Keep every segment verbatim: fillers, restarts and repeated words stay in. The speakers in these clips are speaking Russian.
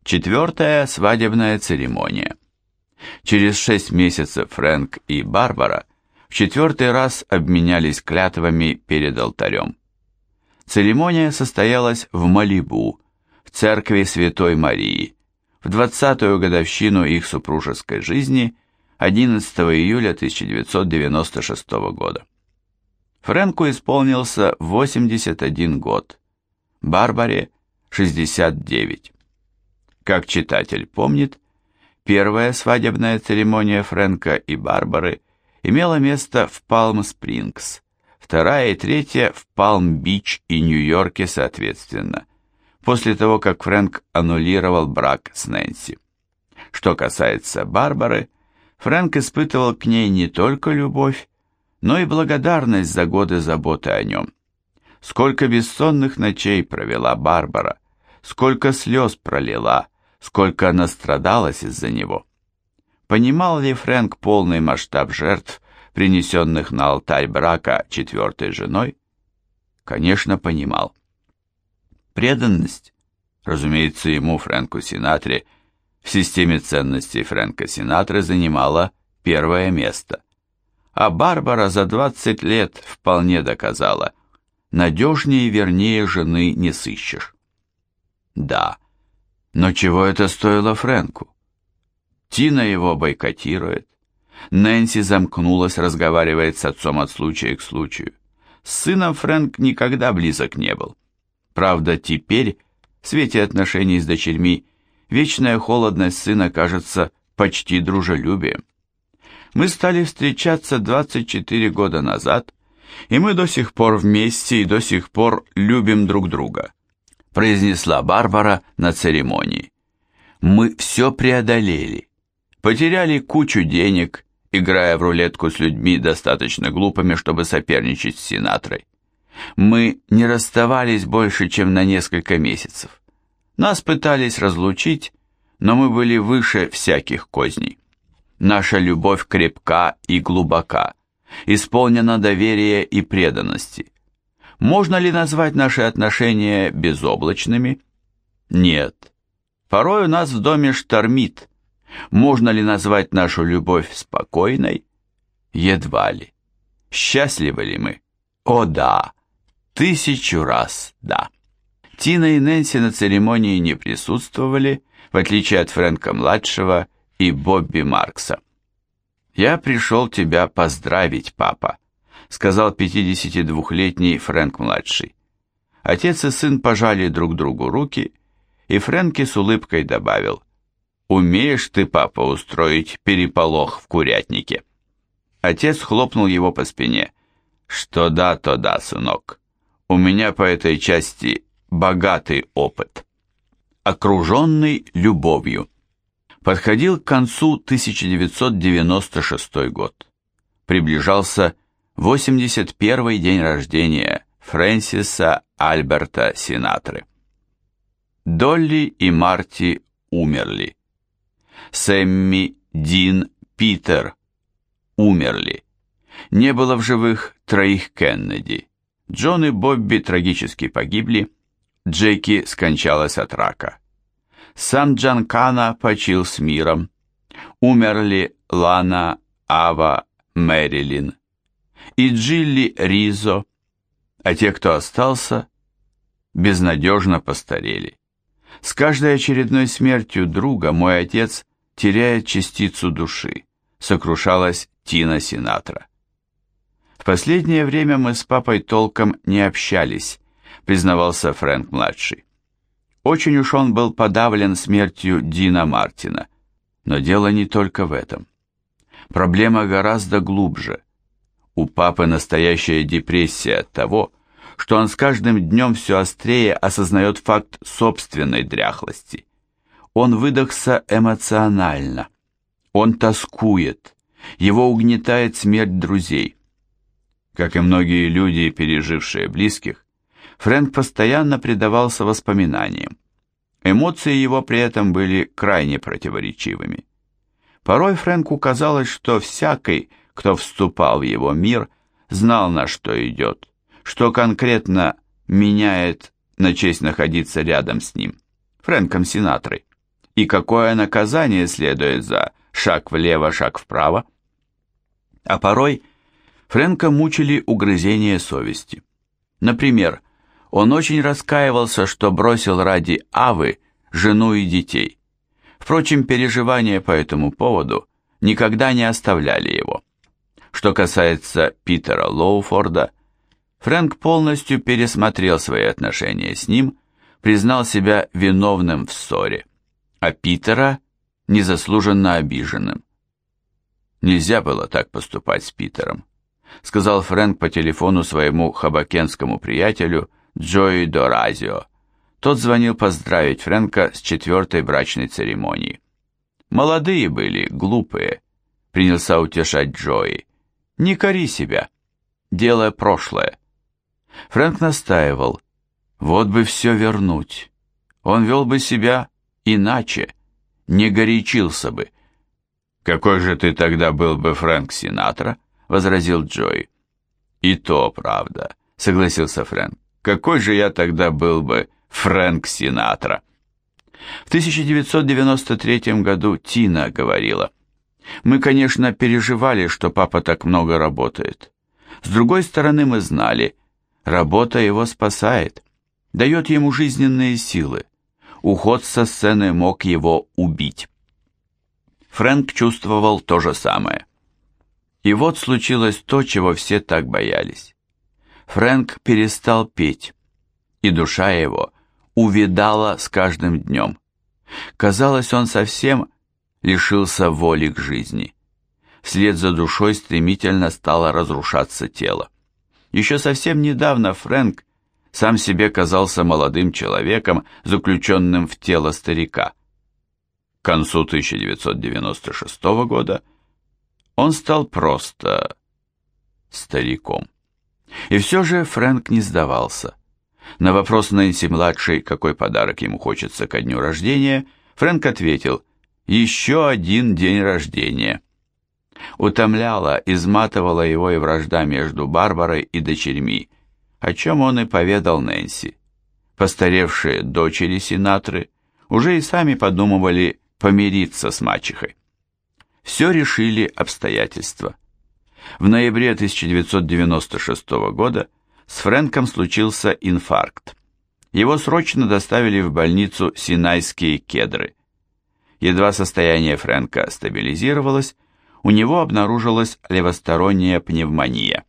Четвертая свадебная церемония. Через шесть месяцев Фрэнк и Барбара в четвертый раз обменялись клятвами перед алтарем. Церемония состоялась в Малибу, в церкви Святой Марии, в двадцатую годовщину их супружеской жизни, одиннадцатого июля тысяча девятьсот девяносто шестого года. Фрэнку исполнился восемьдесят один год, Барбаре шестьдесят девять. Как читатель помнит, первая свадебная церемония Фрэнка и Барбары имела место в Палм-Спрингс, вторая и третья в Палм-Бич и Нью-Йорке соответственно, после того, как Фрэнк аннулировал брак с Нэнси. Что касается Барбары, Фрэнк испытывал к ней не только любовь, но и благодарность за годы заботы о нем. Сколько бессонных ночей провела Барбара, сколько слез пролила, сколько настрадалась из-за него. Понимал ли Фрэнк полный масштаб жертв, принесенных на алтарь брака четвертой женой? Конечно, понимал. Преданность, разумеется, ему, Фрэнку Синатре, в системе ценностей Фрэнка Синатры занимала первое место. А Барбара за двадцать лет вполне доказала, надежнее и вернее жены не сыщешь. Да, но чего это стоило Фрэнку? Тина его бойкотирует. Нэнси замкнулась, разговаривает с отцом от случая к случаю. С сыном Фрэнк никогда близок не был. Правда, теперь, в свете отношений с дочерьми, вечная холодность сына кажется почти дружелюбием. Мы стали встречаться двадцать четыре года назад, и мы до сих пор вместе и до сих пор любим друг друга, произнесла Барбара на церемонии. Мы все преодолели, потеряли кучу денег, играя в рулетку с людьми достаточно глупыми, чтобы соперничать с Синатрой. Мы не расставались больше, чем на несколько месяцев. Нас пытались разлучить, но мы были выше всяких козней. Наша любовь крепка и глубока, исполнена доверия и преданности. Можно ли назвать наши отношения безоблачными? Нет. Порой у нас в доме штормит. Можно ли назвать нашу любовь спокойной? Едва ли. Счастливы ли мы? О да! Тысячу раз да. Тина и Нэнси на церемонии не присутствовали, в отличие от Фрэнка-младшего и Бобби Маркса. «Я пришел тебя поздравить, папа», — сказал пятидесятидвухлетний Фрэнк-младший. Отец и сын пожали друг другу руки, и Фрэнки с улыбкой добавил: «Умеешь ты, папа, устроить переполох в курятнике?» Отец хлопнул его по спине. «Что да, то да, сынок. У меня по этой части богатый опыт». Окруженный любовью. Подходил к концу тысяча девятьсот девяносто шестой год. Приближался восемьдесят первый день рождения Фрэнсиса Альберта Синатры. Долли и Марти умерли. Сэмми, Дин, Питер умерли. Не было в живых троих Кеннеди. Джон и Бобби трагически погибли, Джеки скончалась от рака. Сам Джанкана почил с миром. Умерли Лана, Ава, Мэрилин и Джилли Ризо, а те, кто остался, безнадежно постарели. С каждой очередной смертью друга мой отец теряет частицу души, сокрушалась Тина Синатра. В последнее время мы с папой толком не общались, признавался Фрэнк-младший. Очень уж он был подавлен смертью Дина Мартина. Но дело не только в этом. Проблема гораздо глубже. У папы настоящая депрессия от того, что он с каждым днем все острее осознает факт собственной дряхлости. Он выдохся эмоционально. Он тоскует. Его угнетает смерть друзей. Как и многие люди, пережившие близких, Фрэнк постоянно предавался воспоминаниям. Эмоции его при этом были крайне противоречивыми. Порой Фрэнку казалось, что всякий, кто вступал в его мир, знал, на что идет, что конкретно меняет на честь находиться рядом с ним, Фрэнком Синатрой. и какое наказание следует за шаг влево, шаг вправо. А порой Фрэнка мучили угрызения совести. Например, он очень раскаивался, что бросил ради Авы жену и детей. Впрочем, переживания по этому поводу никогда не оставляли его. Что касается Питера Лоуфорда, Фрэнк полностью пересмотрел свои отношения с ним, признал себя виновным в ссоре, а Питера незаслуженно обиженным. Нельзя было так поступать с Питером, сказал Фрэнк по телефону своему хабакенскому приятелю Джои Доразио. Тот звонил поздравить Фрэнка с четвертой брачной церемонией. «Молодые были, глупые», — принялся утешать Джои. «Не кори себя. Дело прошлое». Фрэнк настаивал. Вот бы все вернуть. Он вел бы себя иначе, не горячился бы. «Какой же ты тогда был бы Фрэнк Синатра?» — возразил Джои. «И то правда», — согласился Фрэнк. «Какой же я тогда был бы Фрэнк Синатра?» В тысяча девятьсот девяносто третьем году Тина говорила: «Мы, конечно, переживали, что папа так много работает. С другой стороны, мы знали, работа его спасает, дает ему жизненные силы. Уход со сцены мог его убить». Фрэнк чувствовал то же самое. И вот случилось то, чего все так боялись. Фрэнк перестал петь, и душа его увядала с каждым днем. Казалось, он совсем лишился воли к жизни. Вслед за душой стремительно стало разрушаться тело. Еще совсем недавно Фрэнк сам себе казался молодым человеком, заключенным в тело старика. К концу тысяча девятьсот девяносто шестого года он стал просто стариком. И все же Фрэнк не сдавался. На вопрос Нэнси-младшей, какой подарок ему хочется ко дню рождения, Фрэнк ответил: «Еще один день рождения». Утомляла, изматывала его и вражда между Барбарой и дочерьми, о чем он и поведал Нэнси. Постаревшие дочери Синатры уже и сами подумывали помириться с мачехой. Все решили обстоятельства. В ноябре тысяча девятьсот девяносто шестого года с Фрэнком случился инфаркт. Его срочно доставили в больницу Синайские Кедры. Едва состояние Фрэнка стабилизировалось, у него обнаружилась левосторонняя пневмония.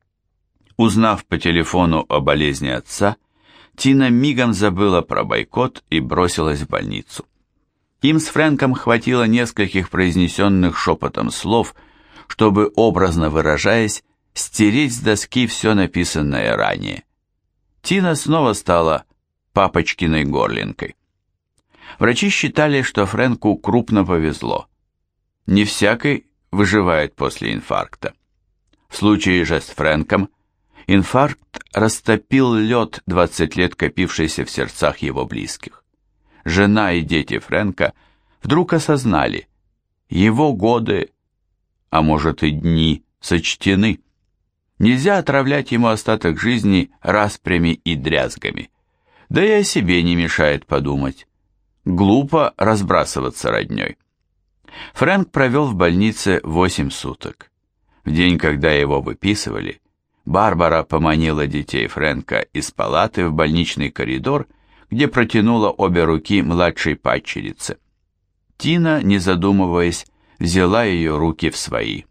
Узнав по телефону о болезни отца, Тина мигом забыла про бойкот и бросилась в больницу. Им с Фрэнком хватило нескольких произнесенных шепотом слов, чтобы, образно выражаясь, стереть с доски все написанное ранее. Тина снова стала папочкиной горлинкой. Врачи считали, что Фрэнку крупно повезло. Не всякий выживает после инфаркта. В случае же с Фрэнком инфаркт растопил лед, двадцать лет копившийся в сердцах его близких. Жена и дети Фрэнка вдруг осознали, его годы, а может и дни, сочтены. Нельзя отравлять ему остаток жизни распрями и дрязгами. Да и о себе не мешает подумать. Глупо разбрасываться родней. Фрэнк провел в больнице восемь суток. В день, когда его выписывали, Барбара поманила детей Фрэнка из палаты в больничный коридор, где протянула обе руки младшей падчерице. Тина, не задумываясь, взяла ее руки в свои.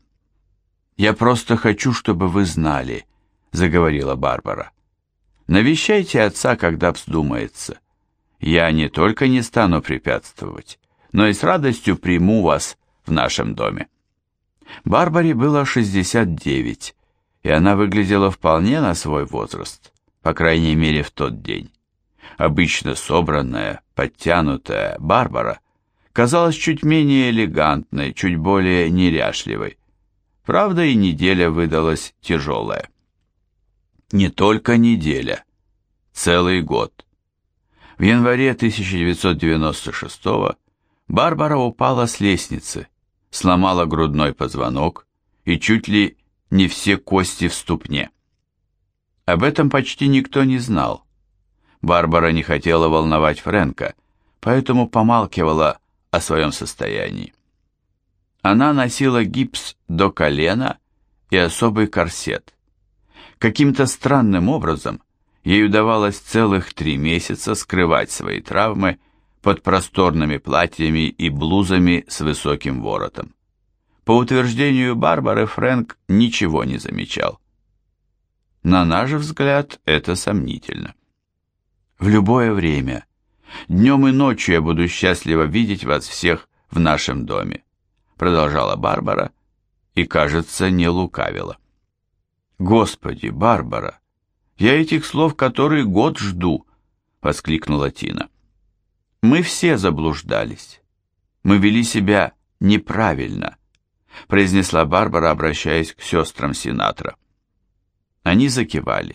«Я просто хочу, чтобы вы знали», — заговорила Барбара. «Навещайте отца, когда вздумается. Я не только не стану препятствовать, но и с радостью приму вас в нашем доме». Барбаре было шестьдесят девять, и она выглядела вполне на свой возраст, по крайней мере в тот день. Обычно собранная, подтянутая Барбара казалась чуть менее элегантной, чуть более неряшливой. Правда, и неделя выдалась тяжелая. Не только неделя, целый год. В январе тысяча девятьсот девяносто шестого Барбара упала с лестницы, сломала грудной позвонок и чуть ли не все кости в ступне. Об этом почти никто не знал. Барбара не хотела волновать Фрэнка, поэтому помалкивала о своем состоянии. Она носила гипс до колена и особый корсет. Каким-то странным образом ей удавалось целых три месяца скрывать свои травмы под просторными платьями и блузами с высоким воротом. По утверждению Барбары, Фрэнк ничего не замечал. На наш взгляд, это сомнительно. В любое время, днем и ночью я буду счастлива видеть вас всех в нашем доме, продолжала Барбара и, кажется, не лукавила. Господи, Барбара, я этих слов который год жду, воскликнула Тина. Мы все заблуждались. Мы вели себя неправильно, произнесла Барбара, обращаясь к сестрам Синатра. Они закивали.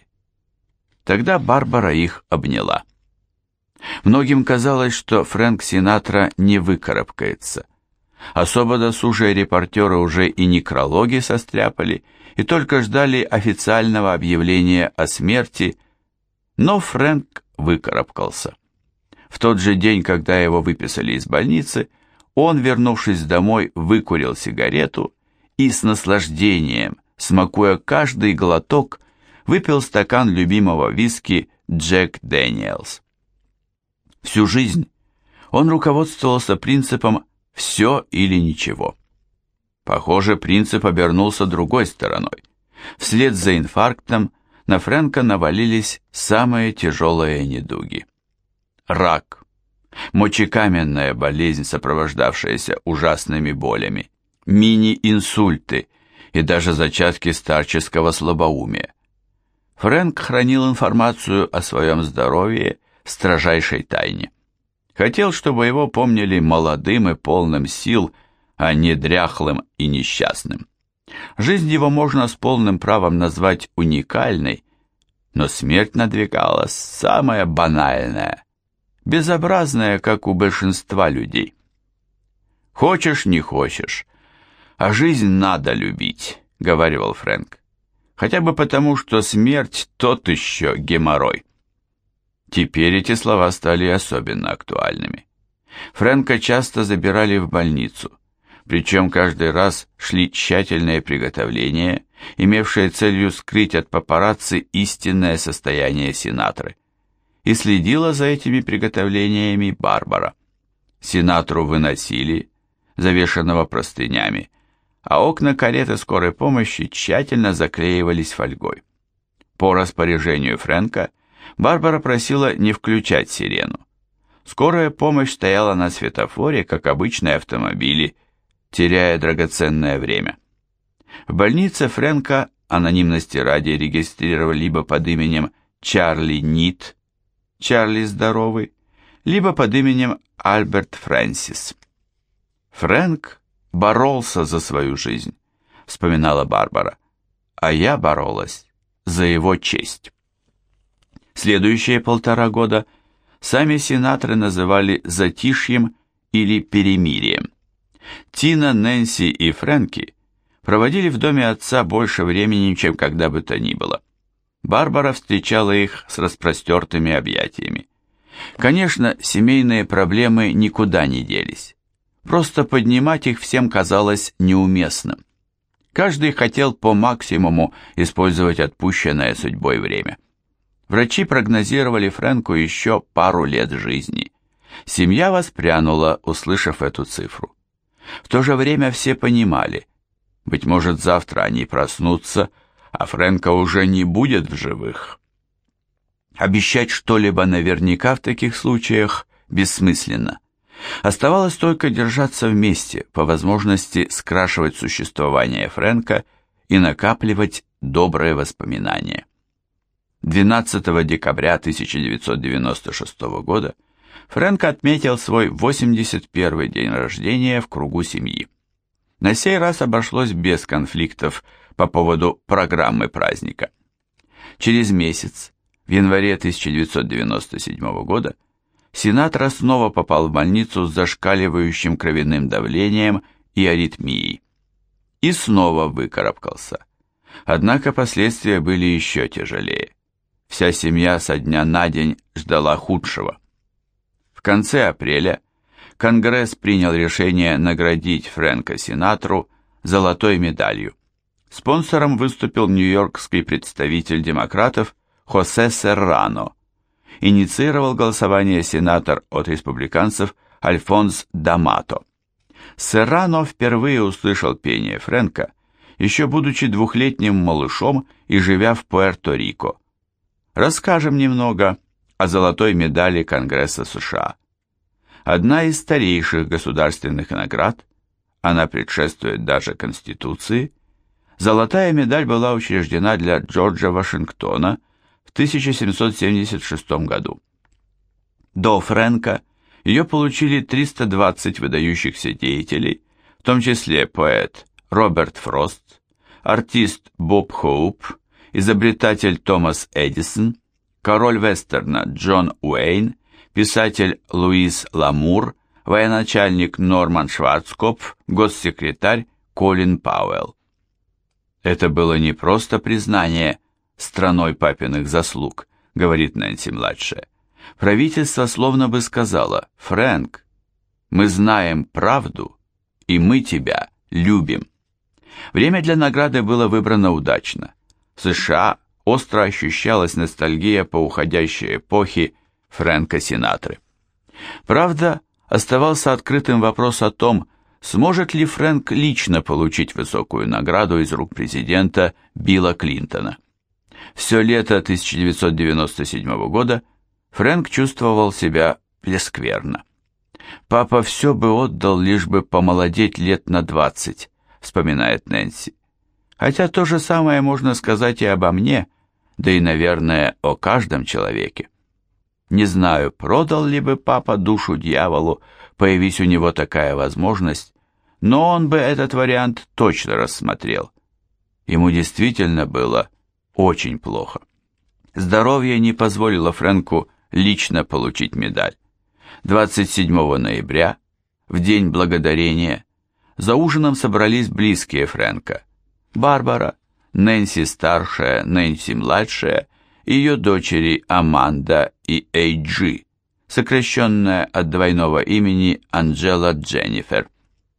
Тогда Барбара их обняла. Многим казалось, что Фрэнк Синатра не выкарабкается. Особо досужие репортеры уже и некрологи состряпали, и только ждали официального объявления о смерти, но Фрэнк выкарабкался. В тот же день, когда его выписали из больницы, он, вернувшись домой, выкурил сигарету и с наслаждением, смакуя каждый глоток, выпил стакан любимого виски Джек Дэниелс. Всю жизнь он руководствовался принципом «все или ничего». Похоже, принцип обернулся другой стороной. Вслед за инфарктом на Фрэнка навалились самые тяжелые недуги. Рак, мочекаменная болезнь, сопровождавшаяся ужасными болями, мини-инсульты и даже зачатки старческого слабоумия. Фрэнк хранил информацию о своем здоровье в строжайшей тайне. Хотел, чтобы его помнили молодым и полным сил, а не дряхлым и несчастным. Жизнь его можно с полным правом назвать уникальной, но смерть надвигалась самая банальная, безобразная, как у большинства людей. «Хочешь, не хочешь, а жизнь надо любить», — говаривал Фрэнк. «Хотя бы потому, что смерть тот еще геморрой». Теперь эти слова стали особенно актуальными. Фрэнка часто забирали в больницу, причем каждый раз шли тщательные приготовления, имевшие целью скрыть от папарацци истинное состояние Синатры. И следила за этими приготовлениями Барбара. Синатру выносили, завешенного простынями, а окна кареты скорой помощи тщательно заклеивались фольгой. По распоряжению Фрэнка Барбара просила не включать сирену. Скорая помощь стояла на светофоре, как обычные автомобили, теряя драгоценное время. В больнице Фрэнка анонимности ради регистрировали либо под именем Чарли Нит, Чарли Здоровый, либо под именем Альберт Фрэнсис. «Фрэнк боролся за свою жизнь», — вспоминала Барбара, «а я боролась за его честь». Следующие полтора года сами сенаторы называли затишьем или перемирием. Тина, Нэнси и Фрэнки проводили в доме отца больше времени, чем когда бы то ни было. Барбара встречала их с распростертыми объятиями. Конечно, семейные проблемы никуда не делись. Просто поднимать их всем казалось неуместным. Каждый хотел по максимуму использовать отпущенное судьбой время. Врачи прогнозировали Фрэнку еще пару лет жизни. Семья воспрянула, услышав эту цифру. В то же время все понимали, быть может, завтра они проснутся, а Фрэнка уже не будет в живых. Обещать что-либо наверняка в таких случаях бессмысленно. Оставалось только держаться вместе, по возможности скрашивать существование Фрэнка и накапливать добрые воспоминания. двенадцатого декабря тысяча девятьсот девяносто шестого года Фрэнк отметил свой восемьдесят первый день рождения в кругу семьи. На сей раз обошлось без конфликтов по поводу программы праздника. Через месяц, в январе тысяча девятьсот девяносто седьмого года, Синатра снова попал в больницу с зашкаливающим кровяным давлением и аритмией. И снова выкарабкался. Однако последствия были еще тяжелее. Вся семья со дня на день ждала худшего. В конце апреля, Конгресс принял решение наградить Фрэнка Синатру золотой медалью. Спонсором выступил нью-йоркский представитель демократов Хосе Серрано. Инициировал голосование сенатор от республиканцев Альфонс Дамато. Серрано впервые услышал пение Фрэнка, еще будучи двухлетним малышом и живя в Пуэрто-Рико. Расскажем немного о золотой медали Конгресса США. Одна из старейших государственных наград, она предшествует даже Конституции, золотая медаль была учреждена для Джорджа Вашингтона в тысяча семьсот семьдесят шестом году. До Фрэнка ее получили триста двадцать выдающихся деятелей, в том числе поэт Роберт Фрост, артист Боб Хоуп, изобретатель Томас Эдисон, король вестерна Джон Уэйн, писатель Луис Ламур, военачальник Норман Шварцкопф, госсекретарь Колин Пауэлл. Это было не просто признание страной папиных заслуг, говорит Нэнси-младшая. Правительство словно бы сказало: «Фрэнк, мы знаем правду, и мы тебя любим». Время для награды было выбрано удачно. В США остро ощущалась ностальгия по уходящей эпохе Фрэнка Синатры. Правда, оставался открытым вопрос о том, сможет ли Фрэнк лично получить высокую награду из рук президента Билла Клинтона. Все лето тысяча девятьсот девяносто седьмого года Фрэнк чувствовал себя прескверно. «Папа все бы отдал, лишь бы помолодеть лет на двадцать», вспоминает Нэнси. Хотя то же самое можно сказать и обо мне, да и, наверное, о каждом человеке. Не знаю, продал ли бы папа душу дьяволу, появись у него такая возможность, но он бы этот вариант точно рассмотрел. Ему действительно было очень плохо. Здоровье не позволило Фрэнку лично получить медаль. двадцать седьмого ноября, в День Благодарения, за ужином собрались близкие Фрэнка: Барбара, Нэнси-старшая, Нэнси-младшая, ее дочери Аманда и Эйджи, сокращенная от двойного имени Анджела Дженнифер,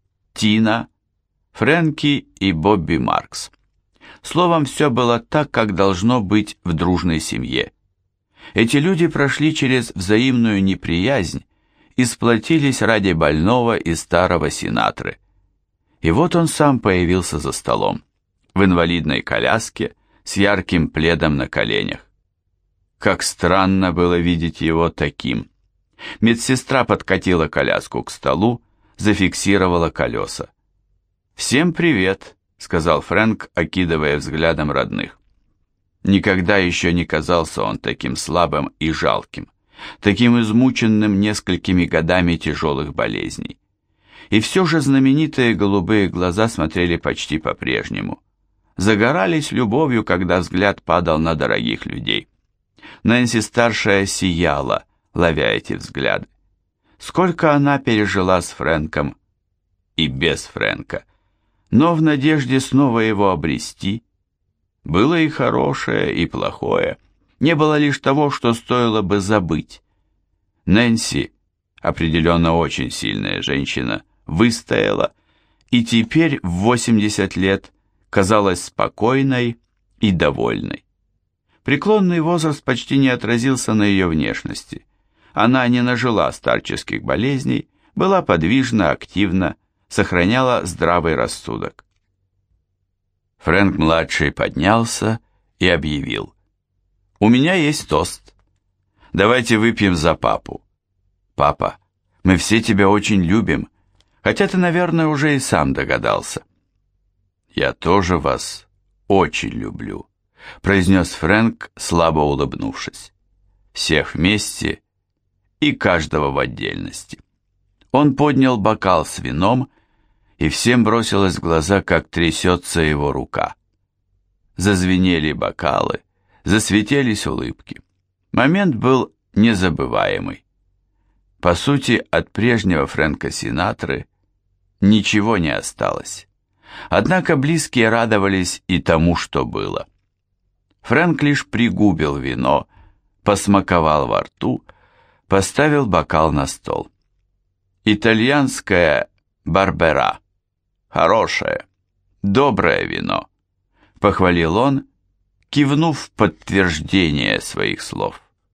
Тина, Фрэнки и Бобби Маркс. Словом, все было так, как должно быть в дружной семье. Эти люди прошли через взаимную неприязнь и сплотились ради больного и старого Синатры. И вот он сам появился за столом, в инвалидной коляске, с ярким пледом на коленях. Как странно было видеть его таким. Медсестра подкатила коляску к столу, зафиксировала колеса. «Всем привет», — сказал Фрэнк, окидывая взглядом родных. Никогда еще не казался он таким слабым и жалким, таким измученным несколькими годами тяжелых болезней. И все же знаменитые голубые глаза смотрели почти по-прежнему. Загорались любовью, когда взгляд падал на дорогих людей. Нэнси-старшая сияла, ловя эти взгляды. Сколько она пережила с Фрэнком и без Фрэнка, но в надежде снова его обрести. Было и хорошее, и плохое. Не было лишь того, что стоило бы забыть. Нэнси, определенно очень сильная женщина, выстояла, и теперь в восемьдесят лет казалась спокойной и довольной. Преклонный возраст почти не отразился на ее внешности. Она не нажила старческих болезней, была подвижна, активна, сохраняла здравый рассудок. Фрэнк-младший поднялся и объявил: «У меня есть тост. Давайте выпьем за папу. Папа, мы все тебя очень любим, хотя ты, наверное, уже и сам догадался». «Я тоже вас очень люблю», — произнес Фрэнк, слабо улыбнувшись. «Всех вместе и каждого в отдельности». Он поднял бокал с вином, и всем бросилось в глаза, как трясется его рука. Зазвенели бокалы, засветились улыбки. Момент был незабываемый. По сути, от прежнего Фрэнка Синатры ничего не осталось. Однако близкие радовались и тому, что было. Фрэнк лишь пригубил вино, посмаковал во рту, поставил бокал на стол. «Итальянское Барбера. Хорошее, доброе вино», — похвалил он, кивнув в подтверждение своих слов.